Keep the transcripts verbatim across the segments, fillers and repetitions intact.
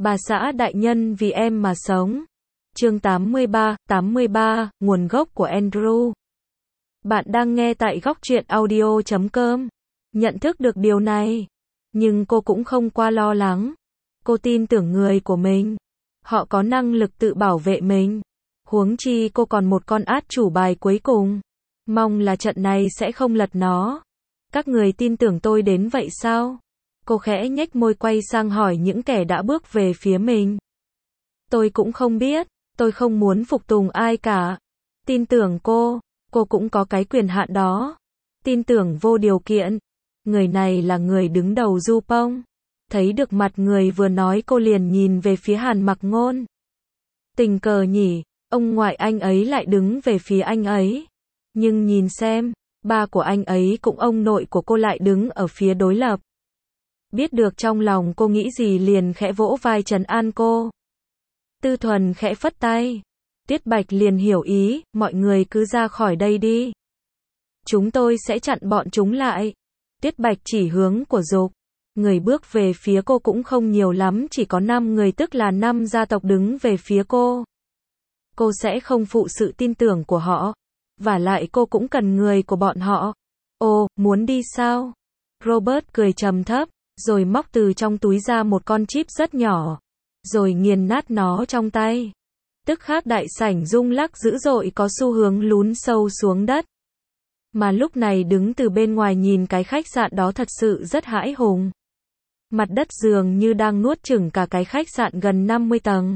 Bà xã đại nhân vì em mà sống. Chương tám mươi ba, tám mươi ba, nguồn gốc của Andrew. Bạn đang nghe tại góc truyện audio chấm com. Nhận thức được điều này, nhưng cô cũng không quá lo lắng. Cô tin tưởng người của mình. Họ có năng lực tự bảo vệ mình. Huống chi cô còn một con át chủ bài cuối cùng. Mong là trận này sẽ không lật nó. Các người tin tưởng tôi đến vậy sao? Cô khẽ nhếch môi quay sang hỏi những kẻ đã bước về phía mình. Tôi cũng không biết, tôi không muốn phục tùng ai cả. Tin tưởng cô, cô cũng có cái quyền hạn đó. Tin tưởng vô điều kiện. Người này là người đứng đầu Du Pông. Thấy được mặt người vừa nói cô liền nhìn về phía Hàn Mặc Ngôn. Tình cờ nhỉ, ông ngoại anh ấy lại đứng về phía anh ấy. Nhưng nhìn xem, ba của anh ấy cũng ông nội của cô lại đứng ở phía đối lập. Biết được trong lòng cô nghĩ gì liền khẽ vỗ vai trấn an cô. Tư Thuần khẽ phất tay. Tuyết Bạch liền hiểu ý, mọi người cứ ra khỏi đây đi. Chúng tôi sẽ chặn bọn chúng lại. Tuyết Bạch chỉ hướng của Dục. Người bước về phía cô cũng không nhiều lắm, chỉ có năm người, tức là năm gia tộc đứng về phía cô. Cô sẽ không phụ sự tin tưởng của họ. Vả lại cô cũng cần người của bọn họ. Ồ, muốn đi sao? Robert cười trầm thấp, rồi móc từ trong túi ra một con chip rất nhỏ, rồi nghiền nát nó trong tay. Tức khắc đại sảnh rung lắc dữ dội, có xu hướng lún sâu xuống đất. Mà lúc này đứng từ bên ngoài nhìn cái khách sạn đó thật sự rất hãi hùng. Mặt đất dường như đang nuốt chửng cả cái khách sạn gần năm mươi tầng.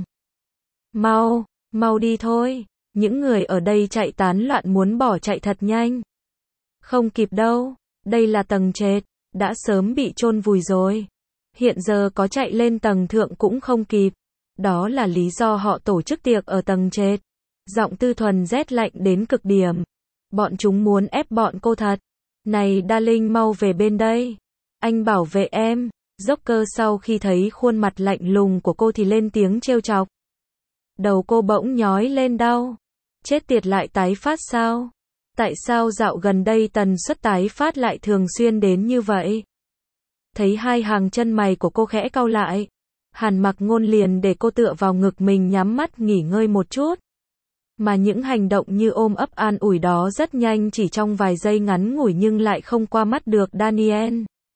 Mau, mau đi thôi. Những người ở đây chạy tán loạn muốn bỏ chạy thật nhanh. Không kịp đâu, đây là tầng trệt, đã sớm bị chôn vùi rồi. Hiện giờ có chạy lên tầng thượng cũng không kịp. Đó là lý do họ tổ chức tiệc ở tầng trệt. Giọng Tư Thuần rét lạnh đến cực điểm. Bọn chúng muốn ép bọn cô thật. Này Darling, mau về bên đây. Anh bảo vệ em. Joker sau khi thấy khuôn mặt lạnh lùng của cô thì lên tiếng trêu chọc. Đầu cô bỗng nhói lên đau. Chết tiệt, lại tái phát sao? Tại sao dạo gần đây tần suất tái phát lại thường xuyên đến như vậy? Thấy hai hàng chân mày của cô khẽ cau lại, Hàn Mặc Ngôn liền để cô tựa vào ngực mình nhắm mắt nghỉ ngơi một chút. Mà những hành động như ôm ấp an ủi đó rất nhanh, chỉ trong vài giây ngắn ngủi nhưng lại không qua mắt được Daniel.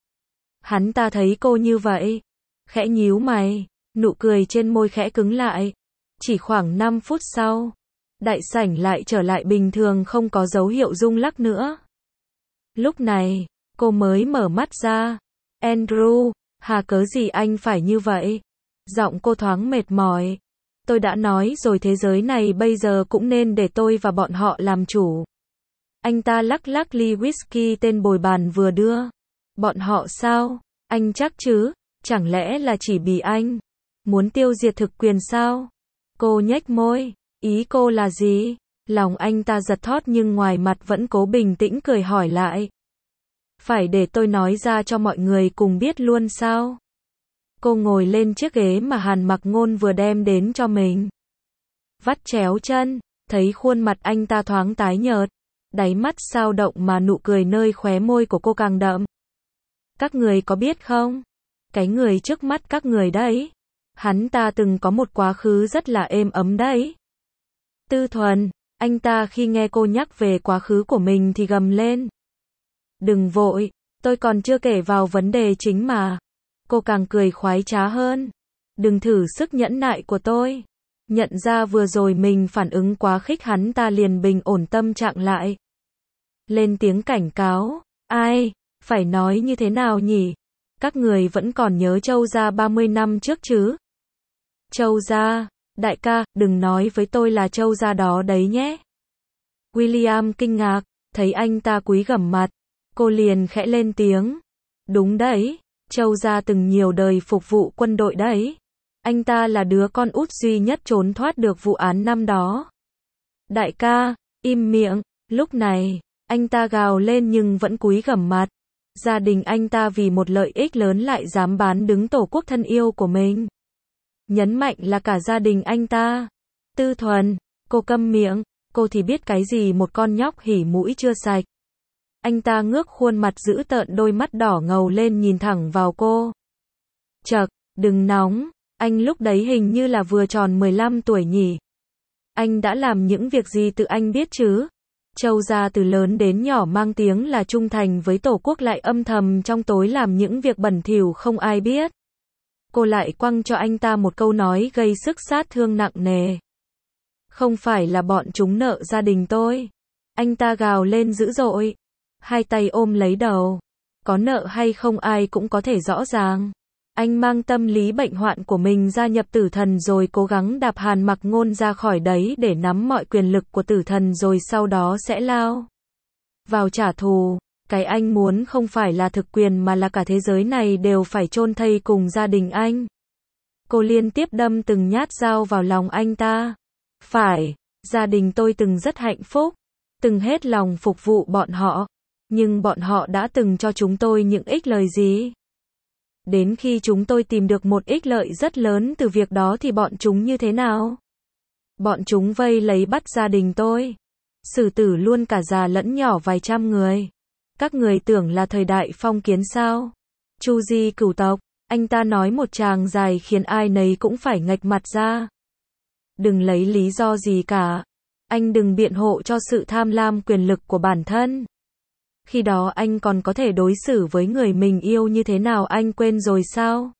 Hắn ta thấy cô như vậy, khẽ nhíu mày, nụ cười trên môi khẽ cứng lại. Chỉ khoảng năm phút sau, đại sảnh lại trở lại bình thường, không có dấu hiệu rung lắc nữa. Lúc này, cô mới mở mắt ra. Andrew, hà cớ gì anh phải như vậy? Giọng cô thoáng mệt mỏi. Tôi đã nói rồi, thế giới này bây giờ cũng nên để tôi và bọn họ làm chủ. Anh ta lắc lắc ly whisky tên bồi bàn vừa đưa. Bọn họ sao? Anh chắc chứ? Chẳng lẽ là chỉ vì anh muốn tiêu diệt thực quyền sao? Cô nhếch môi. Ý cô là gì? Lòng anh ta giật thót nhưng ngoài mặt vẫn cố bình tĩnh cười hỏi lại. Phải để tôi nói ra cho mọi người cùng biết luôn sao? Cô ngồi lên chiếc ghế mà Hàn Mặc Ngôn vừa đem đến cho mình. Vắt chéo chân, thấy khuôn mặt anh ta thoáng tái nhợt. Đáy mắt sao động mà nụ cười nơi khóe môi của cô càng đậm. Các người có biết không? Cái người trước mắt các người đấy, hắn ta từng có một quá khứ rất là êm ấm đấy. Tư Thuần, anh ta khi nghe cô nhắc về quá khứ của mình thì gầm lên. Đừng vội, tôi còn chưa kể vào vấn đề chính mà. Cô càng cười khoái trá hơn. Đừng thử sức nhẫn nại của tôi. Nhận ra vừa rồi mình phản ứng quá khích, hắn ta liền bình ổn tâm trạng lại. Lên tiếng cảnh cáo. Ai, phải nói như thế nào nhỉ? Các người vẫn còn nhớ Châu gia ba mươi năm trước chứ? Châu gia, đại ca, đừng nói với tôi là Châu gia đó đấy nhé. William kinh ngạc, thấy anh ta cúi gằm mặt. Cô liền khẽ lên tiếng. Đúng đấy, Châu gia từng nhiều đời phục vụ quân đội đấy. Anh ta là đứa con út duy nhất trốn thoát được vụ án năm đó. Đại ca, im miệng. Lúc này, anh ta gào lên nhưng vẫn cúi gằm mặt. Gia đình anh ta vì một lợi ích lớn lại dám bán đứng tổ quốc thân yêu của mình. Nhấn mạnh là cả gia đình anh ta. Tư Thuần, cô câm miệng. Cô thì biết cái gì một con nhóc hỉ mũi chưa sạch. Anh ta ngước khuôn mặt dữ tợn, đôi mắt đỏ ngầu lên nhìn thẳng vào cô. Chậc, đừng nóng, Anh lúc đấy hình như là vừa tròn mười lăm tuổi nhỉ. Anh đã làm những việc gì tự anh biết chứ? Châu gia từ lớn đến nhỏ mang tiếng là trung thành với tổ quốc lại âm thầm trong tối làm những việc bẩn thỉu không ai biết. Cô lại quăng cho anh ta một câu nói gây sức sát thương nặng nề. Không phải là bọn chúng nợ gia đình tôi. Anh ta gào lên dữ dội. Hai tay ôm lấy đầu. Có nợ hay không ai cũng có thể rõ ràng. Anh mang tâm lý bệnh hoạn của mình gia nhập tử thần rồi cố gắng đạp Hàn Mặc Ngôn ra khỏi đấy để nắm mọi quyền lực của tử thần rồi sau đó sẽ lao vào trả thù. Cái anh muốn không phải là thực quyền mà là cả thế giới này đều phải chôn thây cùng gia đình anh. Cô liên tiếp đâm từng nhát dao vào lòng anh ta. Phải, gia đình tôi từng rất hạnh phúc, từng hết lòng phục vụ bọn họ, nhưng bọn họ đã từng cho chúng tôi những ích lợi gì? Đến khi chúng tôi tìm được một ích lợi rất lớn từ việc đó thì bọn chúng như thế nào? Bọn chúng vây lấy bắt gia đình tôi, xử tử luôn cả già lẫn nhỏ vài trăm người. Các người tưởng là thời đại phong kiến sao? Chu di cửu tộc, anh ta nói một tràng dài khiến ai nấy cũng phải nghệch mặt ra. Đừng lấy lý do gì cả. Anh đừng biện hộ cho sự tham lam quyền lực của bản thân. Khi đó anh còn có thể đối xử với người mình yêu như thế nào anh quên rồi sao?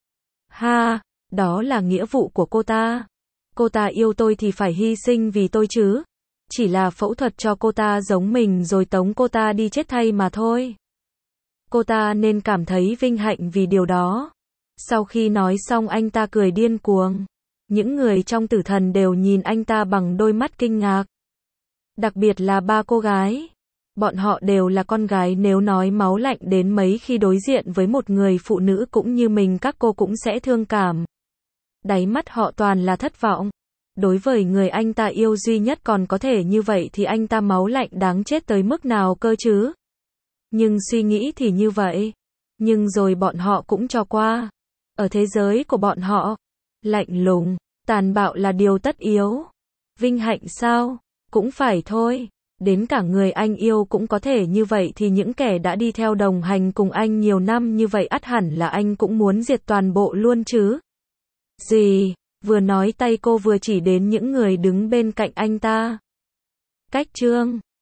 Ha, đó là nghĩa vụ của cô ta. Cô ta yêu tôi thì phải hy sinh vì tôi chứ. Chỉ là phẫu thuật cho cô ta giống mình rồi tống cô ta đi chết thay mà thôi. Cô ta nên cảm thấy vinh hạnh vì điều đó. Sau khi nói xong anh ta cười điên cuồng. Những người trong tử thần đều nhìn anh ta bằng đôi mắt kinh ngạc. Đặc biệt là ba cô gái. Bọn họ đều là con gái, nếu nói máu lạnh đến mấy khi đối diện với một người phụ nữ cũng như mình các cô cũng sẽ thương cảm. Đáy mắt họ toàn là thất vọng. Đối với người anh ta yêu duy nhất còn có thể như vậy thì anh ta máu lạnh đáng chết tới mức nào cơ chứ? Nhưng suy nghĩ thì như vậy. Nhưng rồi bọn họ cũng cho qua. Ở thế giới của bọn họ, lạnh lùng, tàn bạo là điều tất yếu. Vinh hạnh sao? Cũng phải thôi. Đến cả người anh yêu cũng có thể như vậy thì những kẻ đã đi theo đồng hành cùng anh nhiều năm như vậy ắt hẳn là anh cũng muốn diệt toàn bộ luôn chứ. Gì? Vừa nói tay cô vừa chỉ đến những người đứng bên cạnh anh ta. Cách chương